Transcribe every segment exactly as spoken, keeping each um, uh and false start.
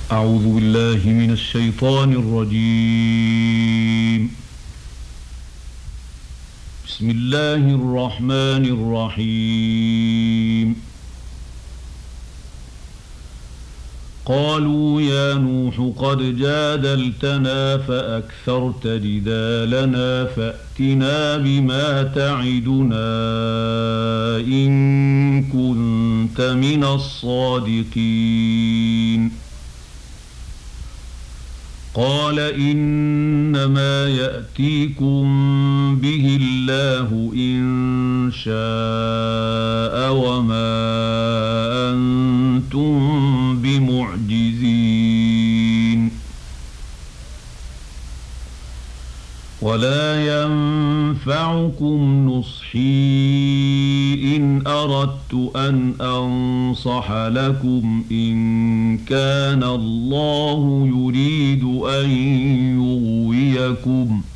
أعوذ بالله من الشيطان الرجيم. بسم الله الرحمن الرحيم. قالوا يا نوح قد جادلتنا فأكثرت جدالنا فأتنا بما تعدنا إن كنت من الصادقين. قال إنما يأتيكم به الله إن شاء وما أنتم بمعجزين. ولا ينفعكم نصحي إن أردت أن أنصح لكم إن كان الله يريد أن يغويكم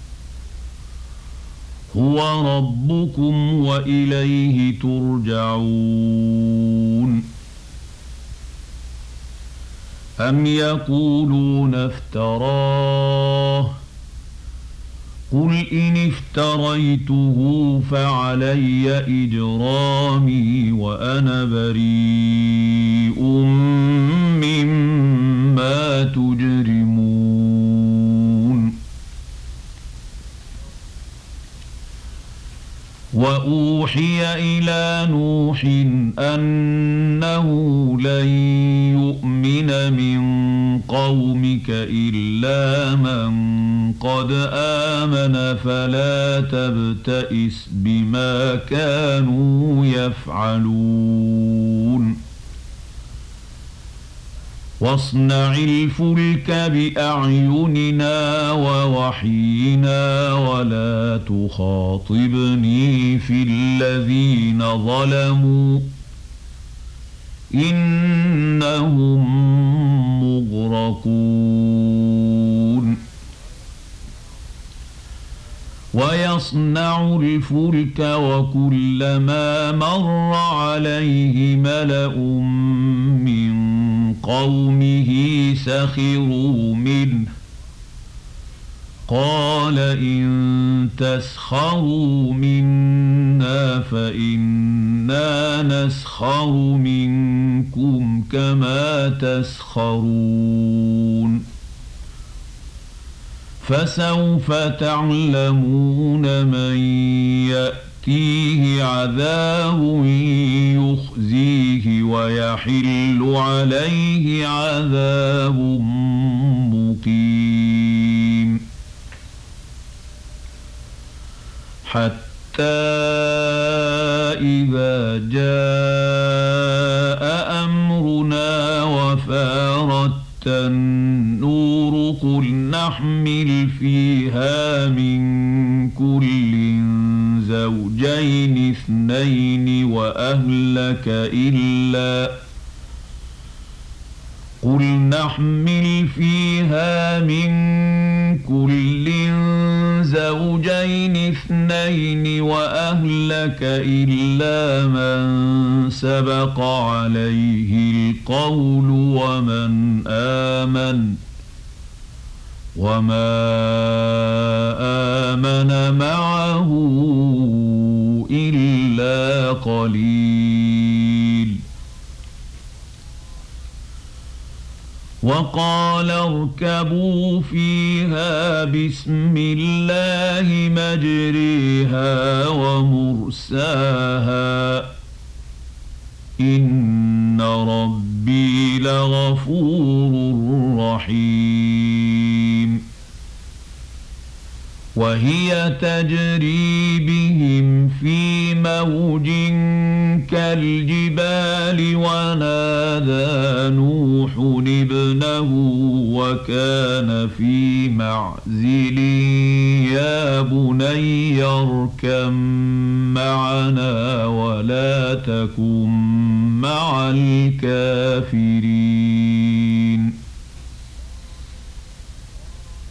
هو ربكم وإليه ترجعون. أم يقولون افتراه قل إن افتريته فعلي إجرامي وأنا بريء مما تجرمون. وأوحي إلى نوح أنه لن يؤمن من قومك إلا من قد آمن فلا تبتئس بما كانوا يفعلون. واصنع الفلك بأعيننا ووحينا ولا تخاطبني في الذين ظلموا إنهم مغرقون. ويصنع الفلك وكلما مر عليه ملأ من قومه سخروا منه قال إن تسخروا منا فإنا نسخر منكم كما تسخرون. فسوف تعلمون من يأتيه عذاب يخزيه ويحل عليه عذاب مقيم. حتى إذا جاء أمرنا وفارت النور قل نحمل فيها من كل زوجين اثنين وأهلك إلا قل نحمل فيها من كل زوجين اثنين وأهلك إلا من سبق عليه القول ومن آمن وما آمن معه إلا قليل. وقال اركبوا فيها بسم الله مجريها ومرساها إن ربي لغفور رحيم. وهي تجري بهم في موج كالجبال ونادى نوح ابنه وكان في معزل يا بني اركب معنا ولا تكن مع الكافرين.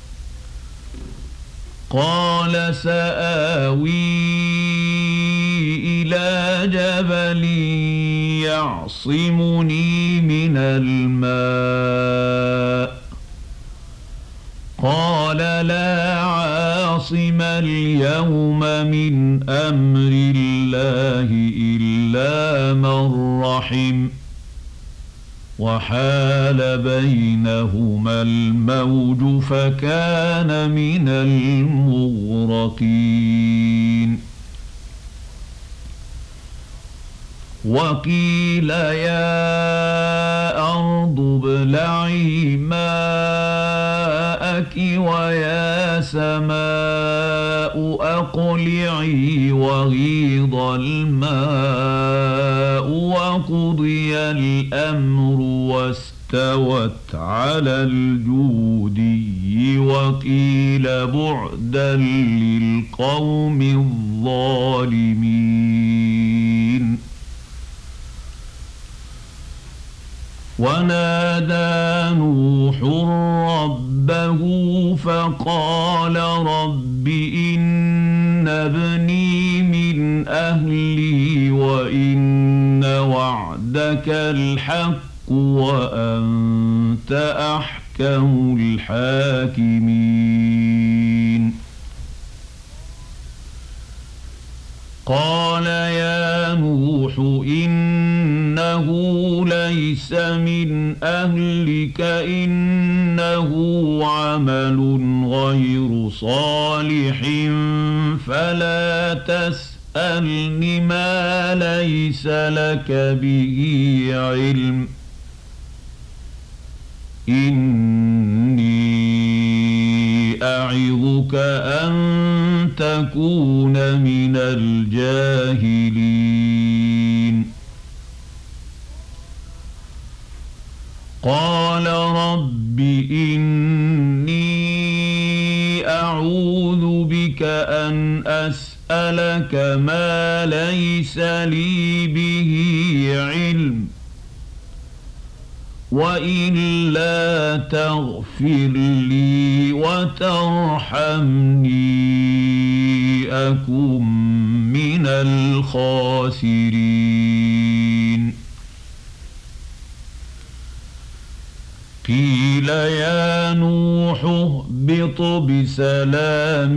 قال سآوي إلى جبل يعصمني من الماء قال لا عاصم اليوم من أمر الله إلا من رحم وحال بينهما الموج فكان من المغرقين وقيل يا أرض ابلعي ماءك ويا سماء أقلعي وغيض الماء وقضي الأمر واستوت على الجودي وقيل بعدا للقوم الظالمين ونادى نوح ربه فقال رب إن ابني من أهلي وإن وعدك الحق وأنت أحكم الحاكمين قال يا نوح إنه ليس من أهلك إنه عمل غير صالح فلا تسألني ما ليس لك به علم إني أعظك أن تكون من الجاهلين قال رب إني أعوذ بك أن أسألك ما ليس لي به علم وإلا تغفر لي وترحمني أكن من الخاسرين قيل يا نوح اهبط بسلام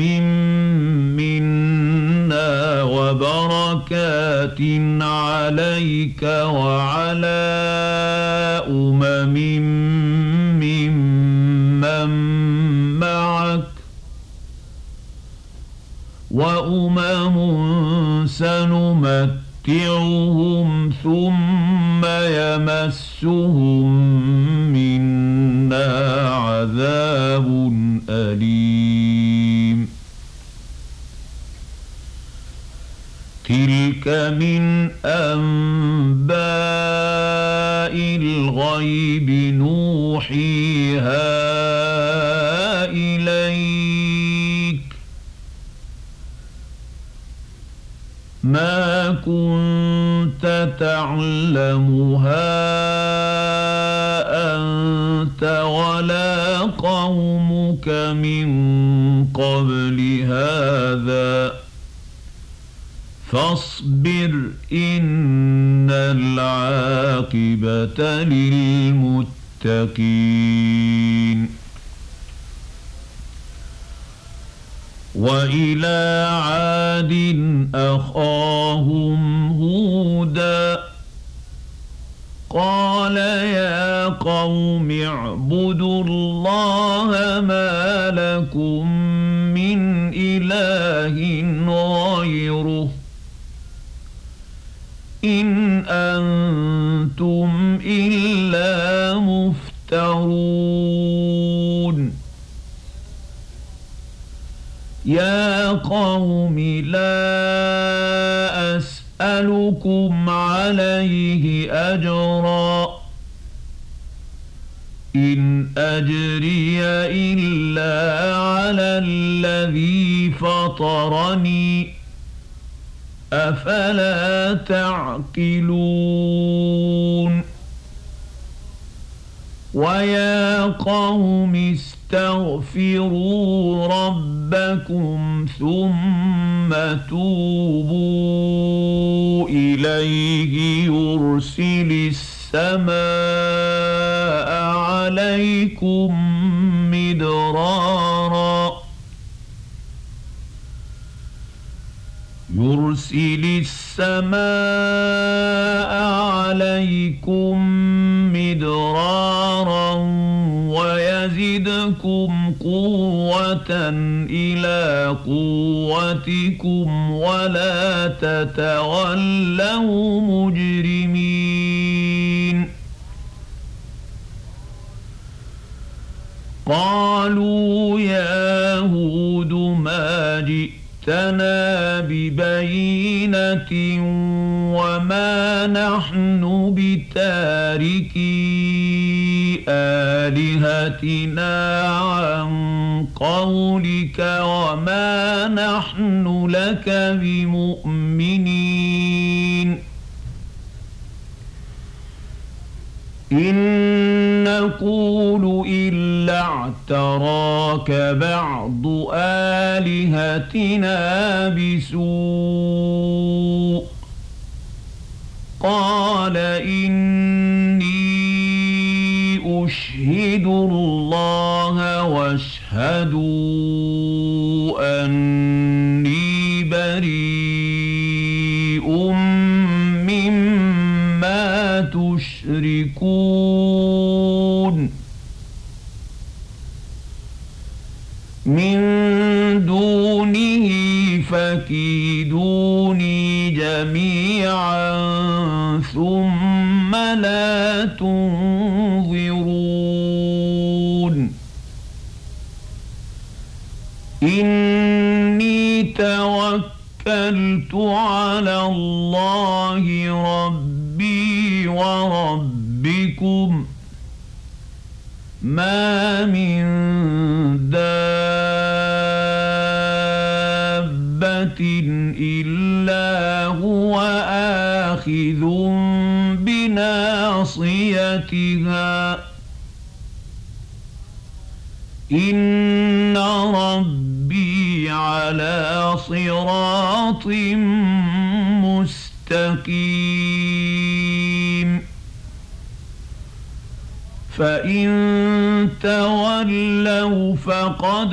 منا وبركات عليك وعلى أمم ممن معك وأمم سنمتعهم ثم يمسهم منا عذاب أليم تلك من أنباء الغيب نوحيها إليك ما كنت تعلمها أنت ولا قومك من قبل هذا فاصبر إن العاقبة للمتقين وإلى عاد أخاهم هودا قال يا قوم اعبدوا الله ما لكم من إله غيره إن أنتم إلا مفترون يا قوم لا أسألكم عليه أجرا إن أجري إلا على الذي فطرني أفلا تعقلون ويا قوم استغفروا ربكم ثم توبوا إليه يرسل السماء عليكم مدرارا يرسل السماء عليكم مدرارا ويزدكم قوة إلى قوتكم ولا تتولوا مجرمين قالوا يا هود ما جئتنا ببينة وما نحن بتاركي آلهتنا عن قولك وما نحن لك بمؤمنين إن نقول إلا اعتراك بعض آلهتنا بسوء قال إني أشهد الله واشهدوا أني بريء مما تشركون من دونه فكيدوني جميعا ثم لا تنظرون إني توكلت على الله ربي وربكم ما من دابة إلا هو آخذ بناصيتها إن ربي على صراط مستقيم فإن تولوا فقد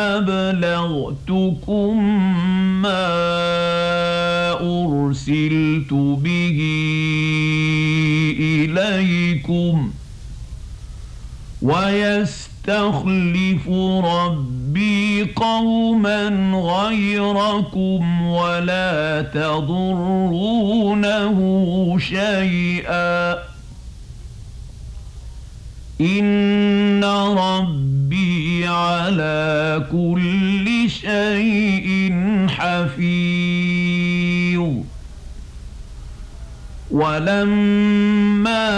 أبلغتكم ما أرسلت به إليكم ويستخلف ربي قوما غيركم ولا تضرونه شيئا إن ربي على كل شيء حفيظ ولما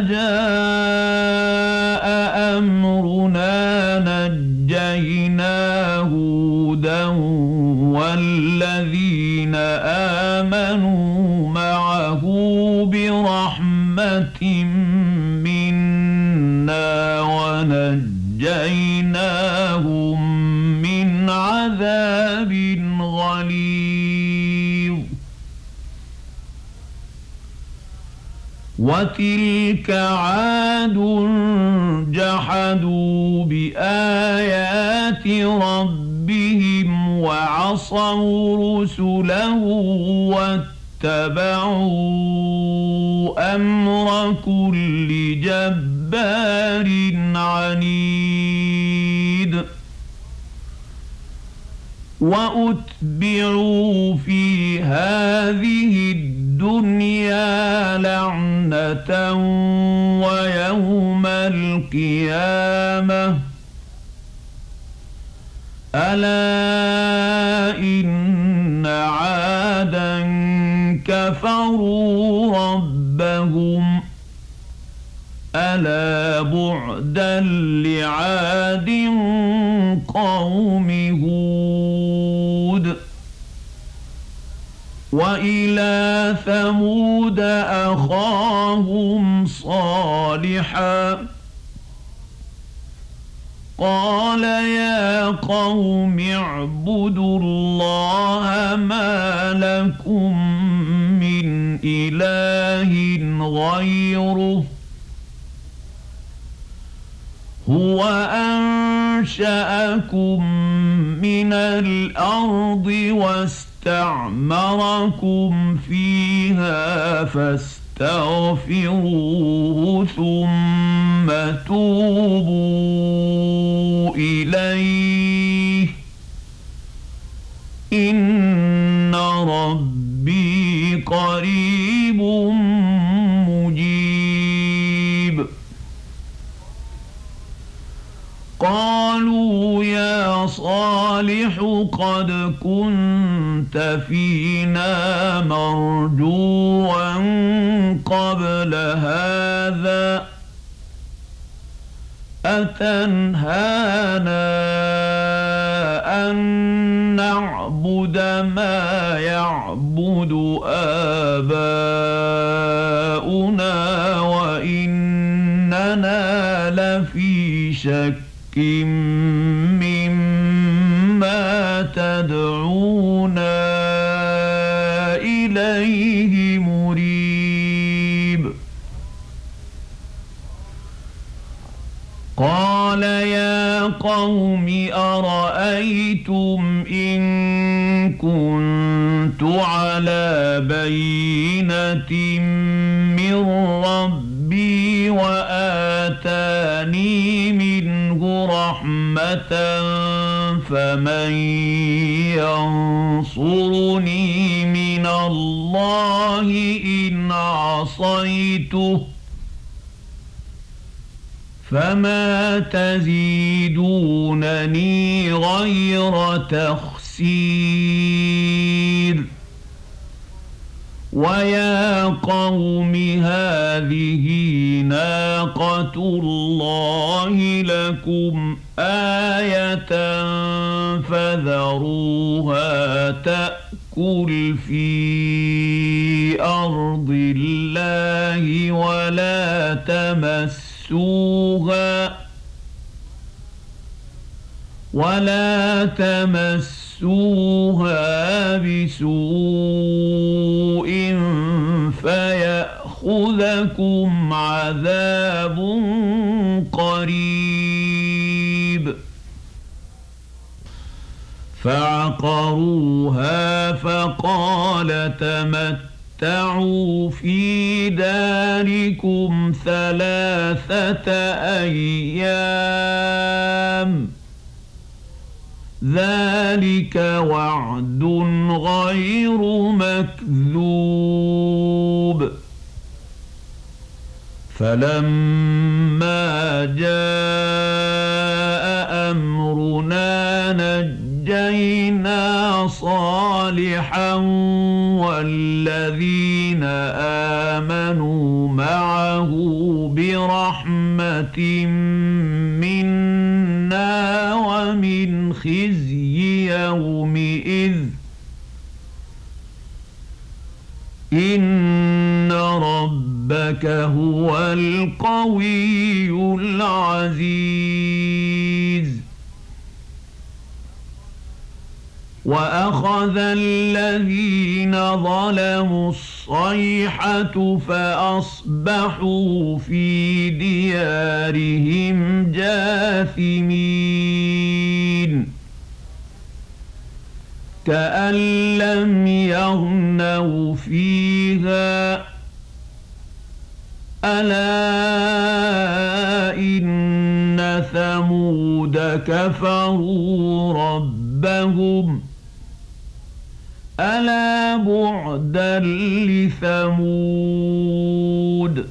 جاء أمرنا نجينا هودا والذين آمنوا معه برحمة منا ونجيناهم من عذاب غليظ وتلك عاد جحدوا بآيات ربهم وعصوا رسله واتبعوا أمر كل جبار عنيد وأتبعوا في هذه الدنيا لعنة ويوم القيامة ألا إن عادا كفروا ربهم ألا بعدا لعاد قوم هود وإلى ثمود أخاهم صالحا قال يا قوم اعبدوا الله ما لكم من إله غيره هو أنشأكم من الأرض واستعمركم فيها فاستغفروه ثم توبوا إليه إن ربي قريب مجيب. قالوا يا صالح قد كنت فينا مرجوا قبل هذا أتنهانا أن نعبد ما يعبد آباؤنا وإننا لفي شك مما تدعونا إليه مريب. قال يا قوم أرأيتم إن كنت على بينة من ربي وآتاني منه رحمة فمن ينصرني من الله إن عصيته فما تزيدونني غير تخسير. ويا قوم هذه ناقة الله لكم آية فذروها تأكل في أرض الله ولا تمسوها ولا تمسوها بسوء فيأخذكم عذاب قريب. فعقروها فقال تمتعوا في داركم ثلاثة أيام ذلك وعد غير مكذوب. فلما جاء أمرنا نجينا صالحا والذين آمنوا معه برحمة منا ومن خزي يومئذ إن ربك هو القوي العزيز. وأخذ الذين ظلموا الصيحة فأصبحوا في ديارهم جاثمين كأن لم يغنوا فيها ألا إن ثمود كفروا ربهم ألا بعدا لثمود.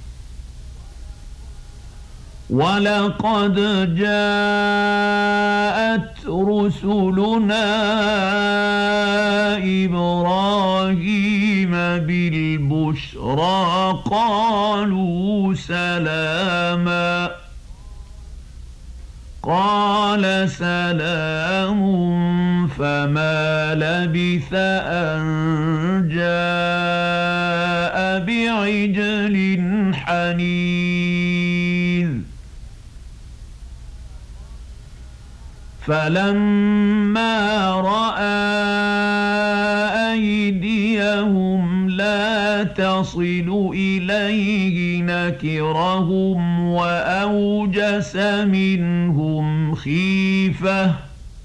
ولقد جاءت رسلنا إبراهيم بالبشرى قالوا سلاما قال سلام فما لبث أن جاء بعجل حنيذ. فلما رأى أيديهم لا تصل إليه نكرهم وأوجس منهم خيفة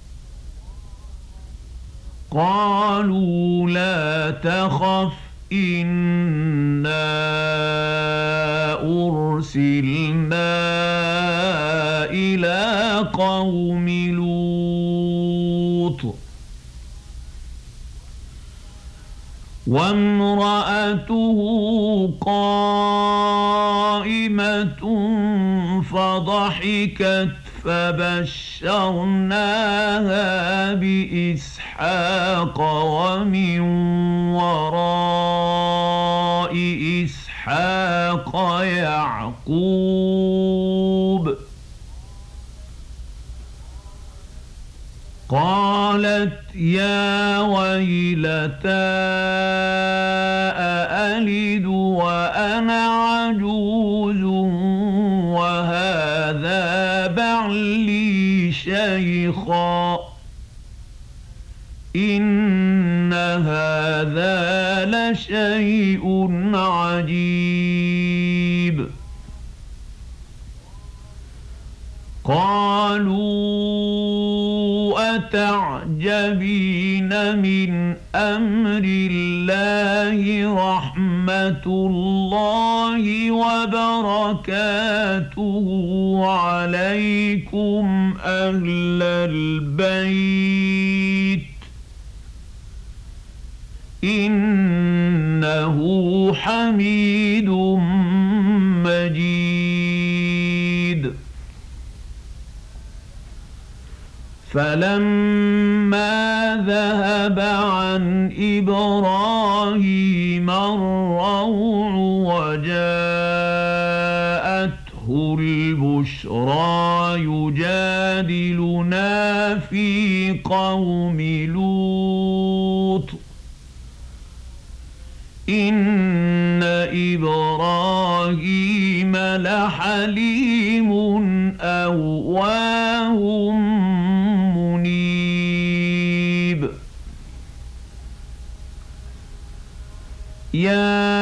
قالوا لا تخف إنا أرسلنا إلى قوم لوط وامرأته قائمة فضحكت فبشرناها بإسحاق ومن وراء إسحاق يعقوب قالت يا ويلتى أألد وأنا عجوز وهذا بعلي شيخا إن هذا لشيء عجيب قالوا أتعجبين من أمر الله رحمة الله وبركاته عليكم أهل البيت إنه حميد مجيد فلما ذهب عن إبراهيم الروع وجاءته البشرى يجادلنا في قوم لوط إن إبراهيم لحليم أواه منيب يا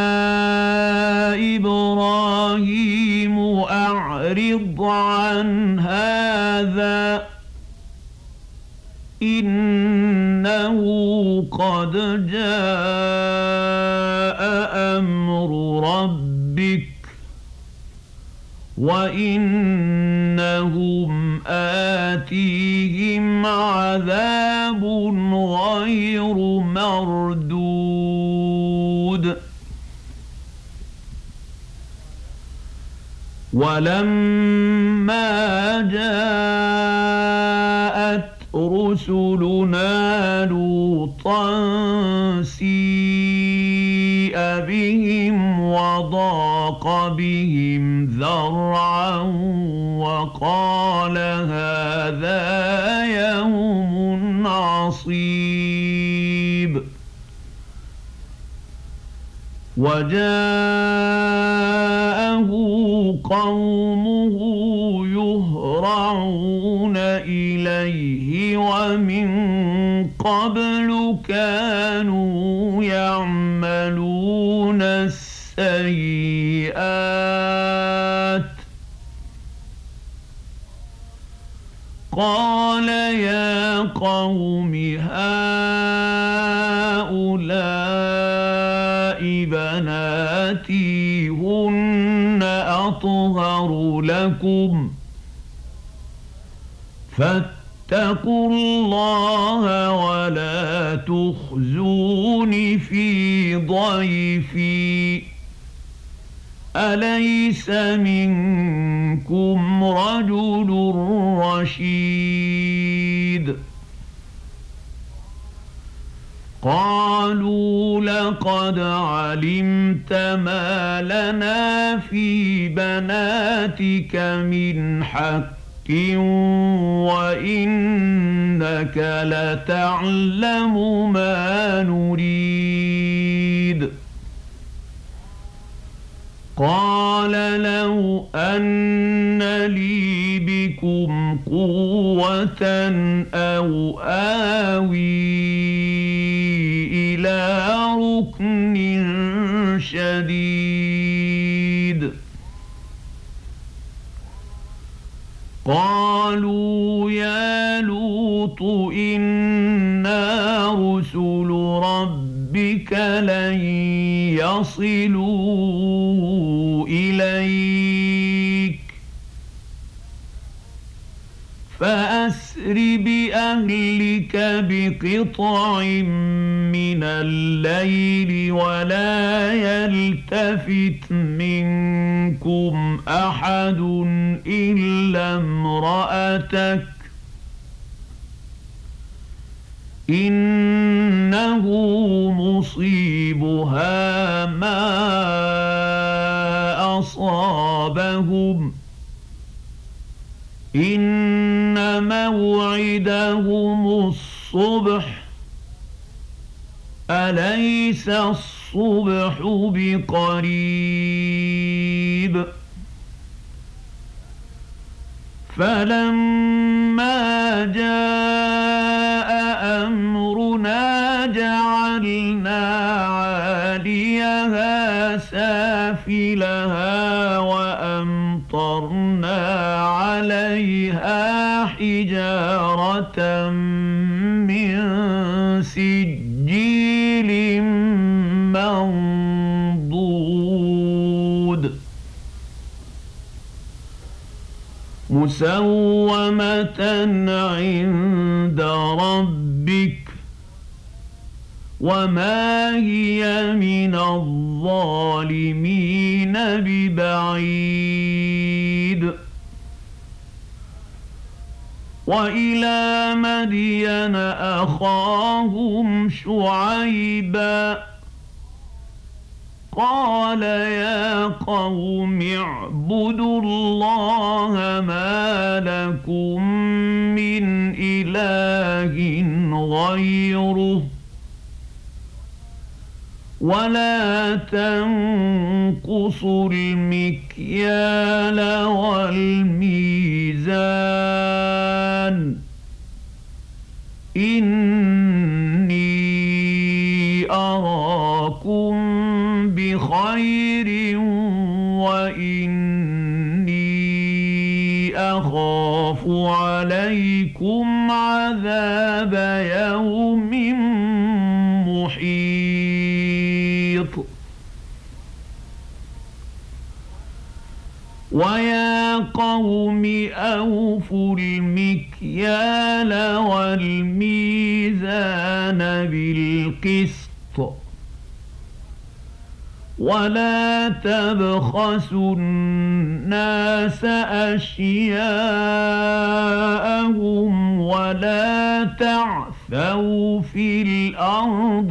إبراهيم أعرض عن هذا إنه قد جاء أمر ربك وإنهم آتيهم عذاب غير مردود ولما جاءت رسلنا لوطا سيء بهم وضاق بهم ذرعا وقال هذا يوم عصيب وجاءه قومه يهرعون إليه ومن قبل كانوا يعملون السيئات قال يا قوم هؤلاء بناتي هن أطهر لكم فاتقوا الله ولا تخزون في ضيفي أليس منكم رجل رشيد قالوا لقد علمت ما لنا في بناتك من حق وإنك لتعلم ما نريد قال لو أن لي بكم قوة أو آوي إلى ركن شديد قالوا يا لوط إنا رسل ربك لن يصلوا إليك فأسر بأهلك بقطع من الليل ولا يلتفت منكم أحد إلا امرأتك إنه مصيبها ما أصابهم إن موعدهم الصبح أليس الصبح بقريب فلما جاء أمرنا جعلنا عاليها سافلها وأمطرنا عليها حجارة من سجيل منضود مسومة عند ربك وما هي من الظالمين ببعيد وإلى مدين أخاهم شعيبا قال يا قوم اعبدوا الله ما لكم من إله غيره ولا تنقصوا المكيال والميزان إني أراكم بخير وإني أخاف عليكم عذاب يوم محيط ويا قوم أوفوا المكيال والميزان بالقسط ولا تبخسوا الناس أشياءهم ولا تعثوا في الأرض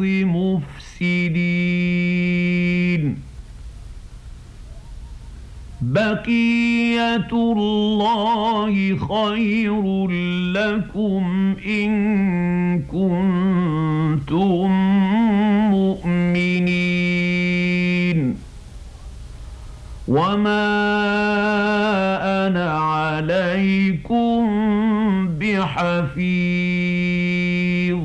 مفسدين بقية الله خير لكم إن كنتم مؤمنين وما أنا عليكم بحفيظ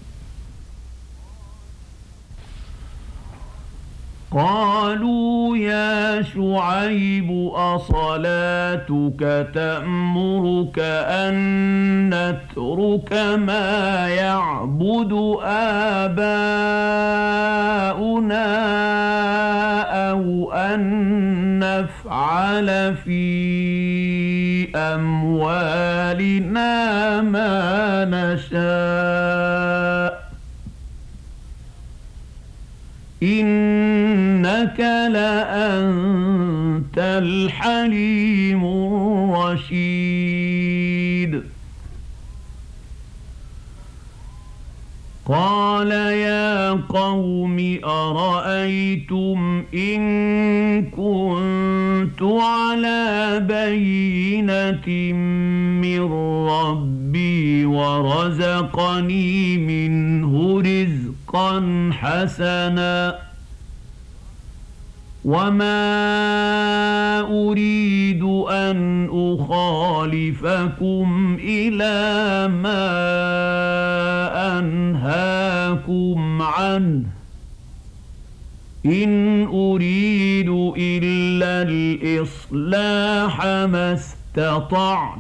قالوا يا شعيب أصلاتك تأمرك أن نترك ما يعبد آباؤنا أو أن نفعل في أموالنا ما نشاء إنك لأنت الحليم الرشيد قال يا قوم أرأيتم إن كنت على بينة من ربي ورزقني منه رزقا حسنا وما أريد أن أخالفكم إلى ما أنهاكم عنه إن أريد إلا الإصلاح ما استطعت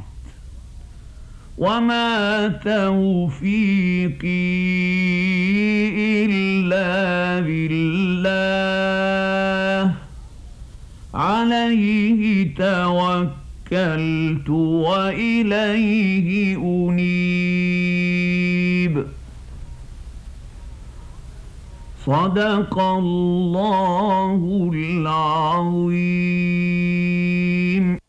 وما توفيقي إلا بالله عليه توكلت وإليه أنيب. صدق الله العظيم.